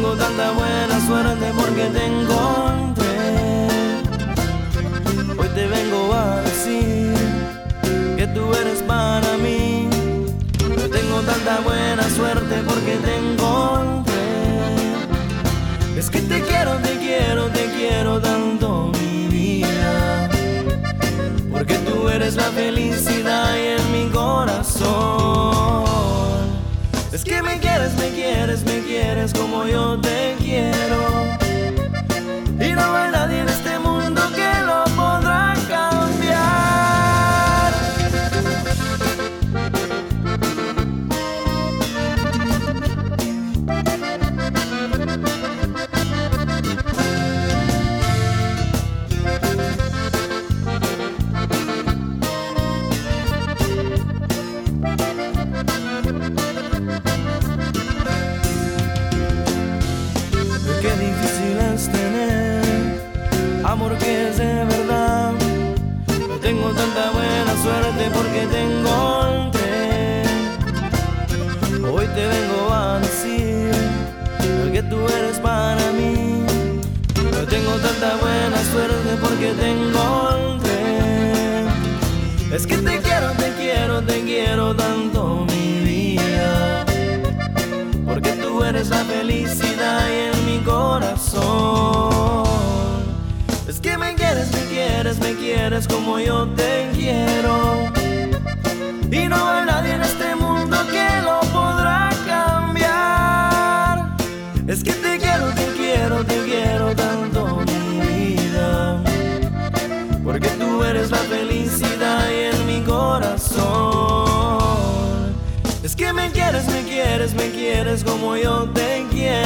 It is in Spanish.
tengo tanta buena suerte porque te encontré. Hoy te vengo a decir que tú eres para mí. Yo tengo tanta buena suerte porque te encontré. Es que te quiero, te quiero, te quiero tanto, mi vida, porque tú eres la felicidad y en mi corazón. Es que me quieres, me quieres, me quieres como yo te quiero. Y no hay nadie en este mundo que lo podrá cambiar. Qué difícil es tener amor que es de verdad. No tengo tanta buena suerte porque te encontré. Hoy te vengo a decir que tú eres para mí. No tengo tanta buena suerte porque te encontré. Es que te quiero, te quiero, te quiero tanto, mi vida, porque tú eres la felicidad y en mi corazón. Es que me quieres, me quieres, me quieres como yo te quiero. Y no hay nadie en este mundo que lo podrá cambiar. Es que te quiero, te quiero, te quiero tanto, mi vida, porque tú eres la felicidad y en mi corazón. Es que me quieres, me quieres, me quieres como yo te quiero.